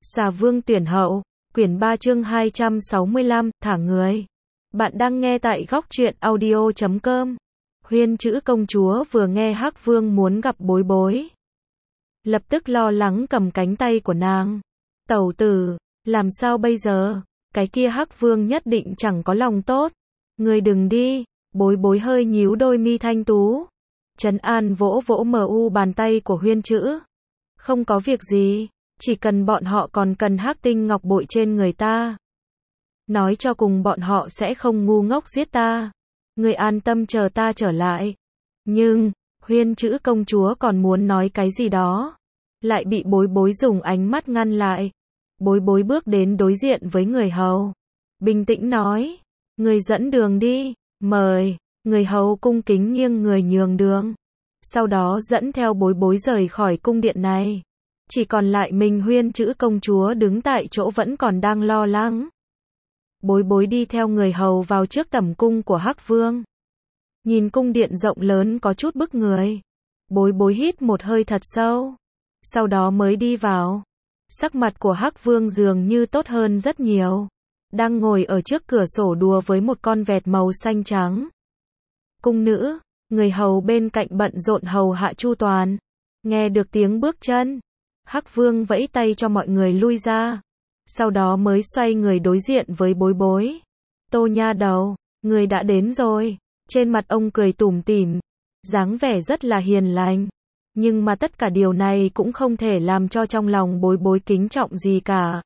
Xà Vương tuyển hậu, quyển 3 chương 265, thả người. Bạn đang nghe tại góc truyện audio.com. Huyên chữ công chúa vừa nghe Hắc Vương muốn gặp Bối Bối, lập tức lo lắng cầm cánh tay của nàng. Tẩu tử, làm sao bây giờ? Cái kia Hắc Vương nhất định chẳng có lòng tốt. Người đừng đi. Bối Bối hơi nhíu đôi mi thanh tú, trấn an vỗ vỗ bàn tay của Huyên chữ. Không có việc gì, chỉ cần bọn họ còn cần hắc tinh ngọc bội trên người ta, nói cho cùng bọn họ sẽ không ngu ngốc giết ta. Người an tâm chờ ta trở lại. Nhưng, Huyên chữ công chúa còn muốn nói cái gì đó, lại bị Bối Bối dùng ánh mắt ngăn lại. Bối Bối bước đến đối diện với người hầu, bình tĩnh nói, người dẫn đường đi, mời. Người hầu cung kính nghiêng người nhường đường, sau đó dẫn theo Bối Bối rời khỏi cung điện này. Chỉ còn lại mình Huyên chữ công chúa đứng tại chỗ vẫn còn đang lo lắng. Bối Bối đi theo người hầu vào trước tẩm cung của Hắc Vương. Nhìn cung điện rộng lớn có chút bức người. Bối Bối hít một hơi thật sâu, sau đó mới đi vào. Sắc mặt của Hắc Vương dường như tốt hơn rất nhiều, đang ngồi ở trước cửa sổ đùa với một con vẹt màu xanh trắng. Cung nữ, người hầu bên cạnh bận rộn hầu hạ chu toàn. Nghe được tiếng bước chân, Hắc Vương vẫy tay cho mọi người lui ra, sau đó mới xoay người đối diện với Bối Bối. Tô nha đầu, người đã đến rồi. Trên mặt ông cười tủm tỉm, dáng vẻ rất là hiền lành. Nhưng mà tất cả điều này cũng không thể làm cho trong lòng Bối Bối kính trọng gì cả.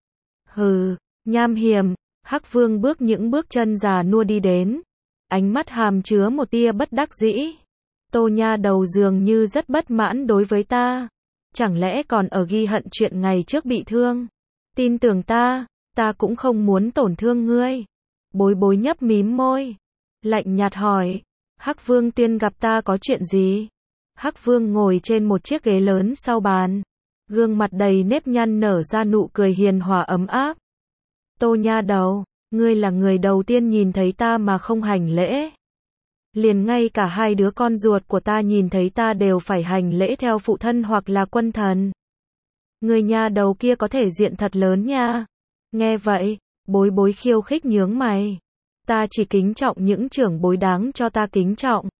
Hừ, nham hiểm. Hắc Vương bước những bước chân già nua đi đến, ánh mắt hàm chứa một tia bất đắc dĩ. Tô nha đầu dường như rất bất mãn đối với ta. Chẳng lẽ còn ở ghi hận chuyện ngày trước bị thương? Tin tưởng ta cũng không muốn tổn thương ngươi. Bối Bối nhấp mím môi, lạnh nhạt hỏi, Hắc Vương tuyên gặp ta có chuyện gì? Hắc Vương ngồi trên một chiếc ghế lớn sau bàn, gương mặt đầy nếp nhăn nở ra nụ cười hiền hòa ấm áp. Tô nha đầu, ngươi là người đầu tiên nhìn thấy ta mà không hành lễ. Liền ngay cả hai đứa con ruột của ta nhìn thấy ta đều phải hành lễ theo phụ thân hoặc là quân thần. Người nha đầu kia có thể diện thật lớn nha. Nghe vậy, Bối Bối khiêu khích nhướng mày. Ta chỉ kính trọng những trưởng bối đáng cho ta kính trọng.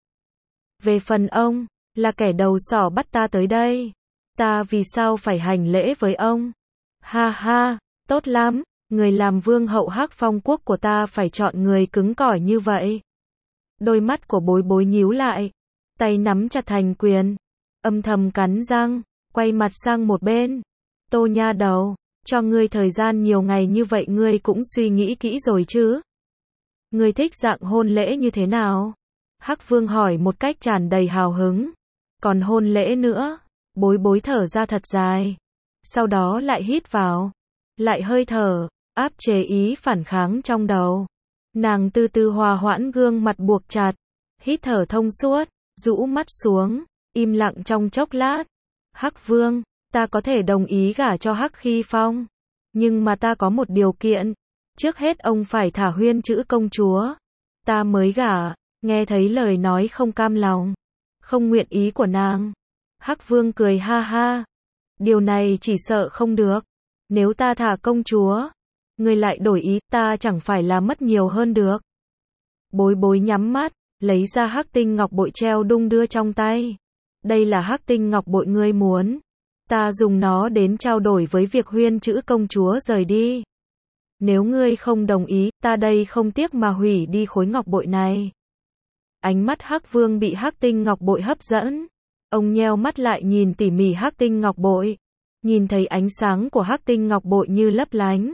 Về phần ông, là kẻ đầu sỏ bắt ta tới đây, ta vì sao phải hành lễ với ông? Ha ha, tốt lắm, người làm vương hậu Hắc Phong quốc của ta phải chọn người cứng cỏi như vậy. Đôi mắt của Bối Bối nhíu lại, tay nắm chặt thành quyền, âm thầm cắn răng, quay mặt sang một bên. Tô nha đầu, cho ngươi thời gian nhiều ngày như vậy ngươi cũng suy nghĩ kỹ rồi chứ? Ngươi thích dạng hôn lễ như thế nào? Hắc Vương hỏi một cách tràn đầy hào hứng. Còn hôn lễ nữa? Bối Bối thở ra thật dài, sau đó lại hít vào, lại hơi thở, áp chế ý phản kháng trong đầu. Nàng từ từ hòa hoãn gương mặt buộc chặt, hít thở thông suốt, rũ mắt xuống, im lặng trong chốc lát. Hắc Vương, ta có thể đồng ý gả cho Hắc Khi Phong, nhưng mà ta có một điều kiện. Trước hết ông phải thả Huyên chữ công chúa, ta mới gả. Nghe thấy lời nói không cam lòng, không nguyện ý của nàng, Hắc Vương cười ha ha. Điều này chỉ sợ không được. Nếu ta thả công chúa, người lại đổi ý, ta chẳng phải là mất nhiều hơn được. Bối Bối nhắm mắt, lấy ra hắc tinh ngọc bội treo đung đưa trong tay. Đây là hắc tinh ngọc bội ngươi muốn. Ta dùng nó đến trao đổi với việc Huyên chữ công chúa rời đi. Nếu ngươi không đồng ý, ta đây không tiếc mà hủy đi khối ngọc bội này. Ánh mắt Hắc Vương bị hắc tinh ngọc bội hấp dẫn. Ông nheo mắt lại nhìn tỉ mỉ hắc tinh ngọc bội. Nhìn thấy ánh sáng của hắc tinh ngọc bội như lấp lánh.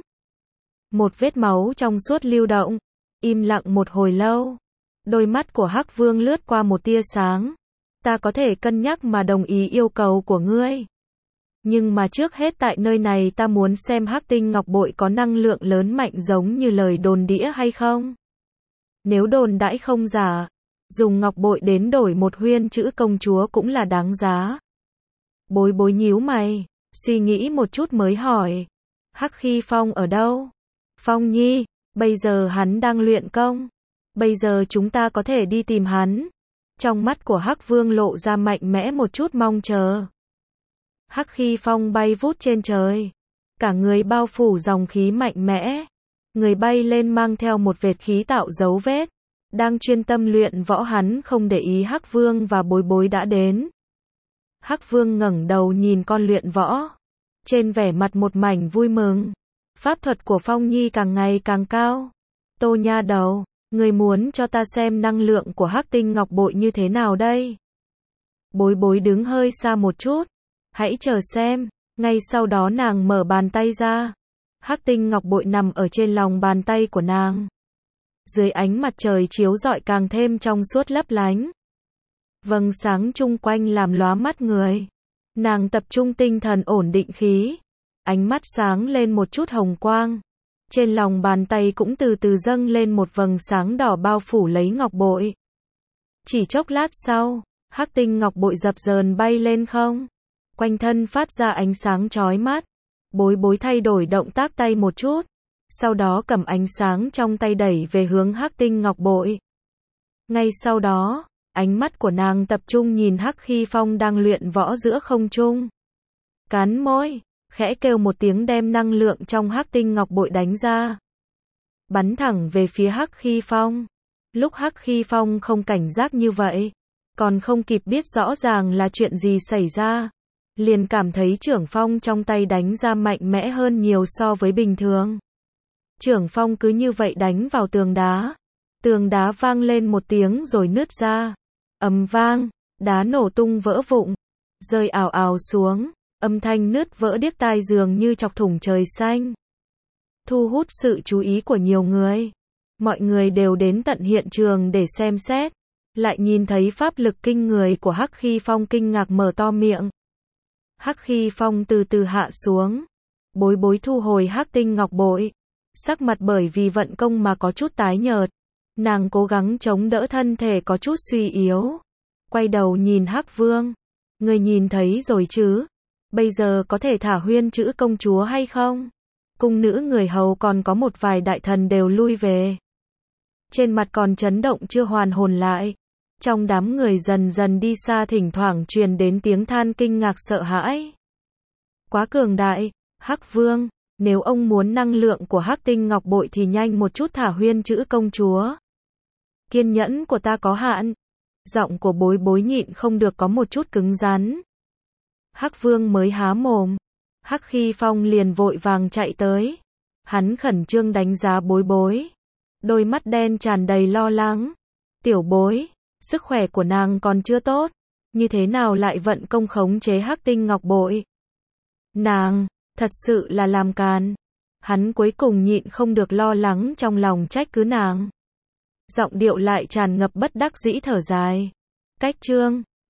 Một vết máu trong suốt lưu động. Im lặng một hồi lâu. Đôi mắt của Hắc Vương lướt qua một tia sáng. Ta có thể cân nhắc mà đồng ý yêu cầu của ngươi. Nhưng mà trước hết tại nơi này ta muốn xem hắc tinh ngọc bội có năng lượng lớn mạnh giống như lời đồn đĩa hay không. Nếu đồn đãi không giả, dùng ngọc bội đến đổi một Huyên chữ công chúa cũng là đáng giá. Bối Bối nhíu mày, suy nghĩ một chút mới hỏi. Hắc Khi Phong ở đâu? Phong Nhi, bây giờ hắn đang luyện công. Bây giờ chúng ta có thể đi tìm hắn. Trong mắt của Hắc Vương lộ ra mạnh mẽ một chút mong chờ. Hắc Khi Phong bay vút trên trời. cả người bao phủ dòng khí mạnh mẽ. Người bay lên mang theo một vệt khí tạo dấu vết. Đang chuyên tâm luyện võ hắn không để ý Hắc Vương và Bối Bối đã đến. Hắc Vương ngẩng đầu nhìn con luyện võ. Trên vẻ mặt một mảnh vui mừng. Pháp thuật của Phong Nhi càng ngày càng cao. Tô nha đầu, người muốn cho ta xem năng lượng của Hắc Tinh Ngọc Bội như thế nào đây? Bối Bối đứng hơi xa một chút. Hãy chờ xem. Ngay sau đó nàng mở bàn tay ra. Hắc Tinh Ngọc Bội nằm ở trên lòng bàn tay của nàng. Dưới ánh mặt trời chiếu rọi càng thêm trong suốt lấp lánh. Vầng sáng chung quanh làm lóa mắt người. Nàng tập trung tinh thần ổn định khí. Ánh mắt sáng lên một chút hồng quang. Trên lòng bàn tay cũng từ từ dâng lên một vầng sáng đỏ bao phủ lấy ngọc bội. Chỉ chốc lát sau, Hắc Tinh Ngọc Bội dập dờn bay lên không. Quanh thân phát ra ánh sáng chói mắt. Bối Bối thay đổi động tác tay một chút. Sau đó cầm ánh sáng trong tay đẩy về hướng Hắc Tinh Ngọc Bội. Ngay sau đó, ánh mắt của nàng tập trung nhìn Hắc Khi Phong đang luyện võ giữa không trung. Cắn môi, khẽ kêu một tiếng đem năng lượng trong Hắc Tinh Ngọc Bội đánh ra. Bắn thẳng về phía Hắc Khi Phong. Lúc Hắc Khi Phong không cảnh giác như vậy, còn không kịp biết rõ ràng là chuyện gì xảy ra, liền cảm thấy chưởng phong trong tay đánh ra mạnh mẽ hơn nhiều so với bình thường. Chưởng phong cứ như vậy đánh vào tường đá. Tường đá vang lên một tiếng rồi nứt ra. Ầm vang, đá nổ tung vỡ vụn, rơi ào ào xuống, âm thanh nứt vỡ điếc tai dường như chọc thủng trời xanh. Thu hút sự chú ý của nhiều người. Mọi người đều đến tận hiện trường để xem xét. Lại nhìn thấy pháp lực kinh người của Hắc Khi Phong kinh ngạc mở to miệng. Hắc Khi Phong từ từ hạ xuống. Bối Bối thu hồi Hắc Tinh Ngọc Bội. Sắc mặt bởi vì vận công mà có chút tái nhợt. Nàng cố gắng chống đỡ thân thể có chút suy yếu. Quay đầu nhìn Hắc Vương. Người nhìn thấy rồi chứ? Bây giờ có thể thả Huyên Trữ công chúa hay không? Cung nữ người hầu còn có một vài đại thần đều lui về. Trên mặt còn chấn động chưa hoàn hồn lại. Trong đám người dần dần đi xa thỉnh thoảng truyền đến tiếng than kinh ngạc sợ hãi. Quá cường đại, Hắc Vương, nếu ông muốn năng lượng của Hắc Tinh Ngọc Bội thì nhanh một chút thả Huyên Trữ công chúa. Kiên nhẫn của ta có hạn. Giọng của Bối Bối nhịn không được có một chút cứng rắn. Hắc Vương mới há mồm, Hắc Khi Phong liền vội vàng chạy tới. Hắn khẩn trương đánh giá Bối Bối. Đôi mắt đen tràn đầy lo lắng. Tiểu Bối, sức khỏe của nàng còn chưa tốt, như thế nào lại vận công khống chế Hắc Tinh Ngọc Bội? Nàng, thật sự là làm càn. Hắn cuối cùng nhịn không được lo lắng trong lòng trách cứ nàng. Giọng điệu lại tràn ngập bất đắc dĩ thở dài. Cách chương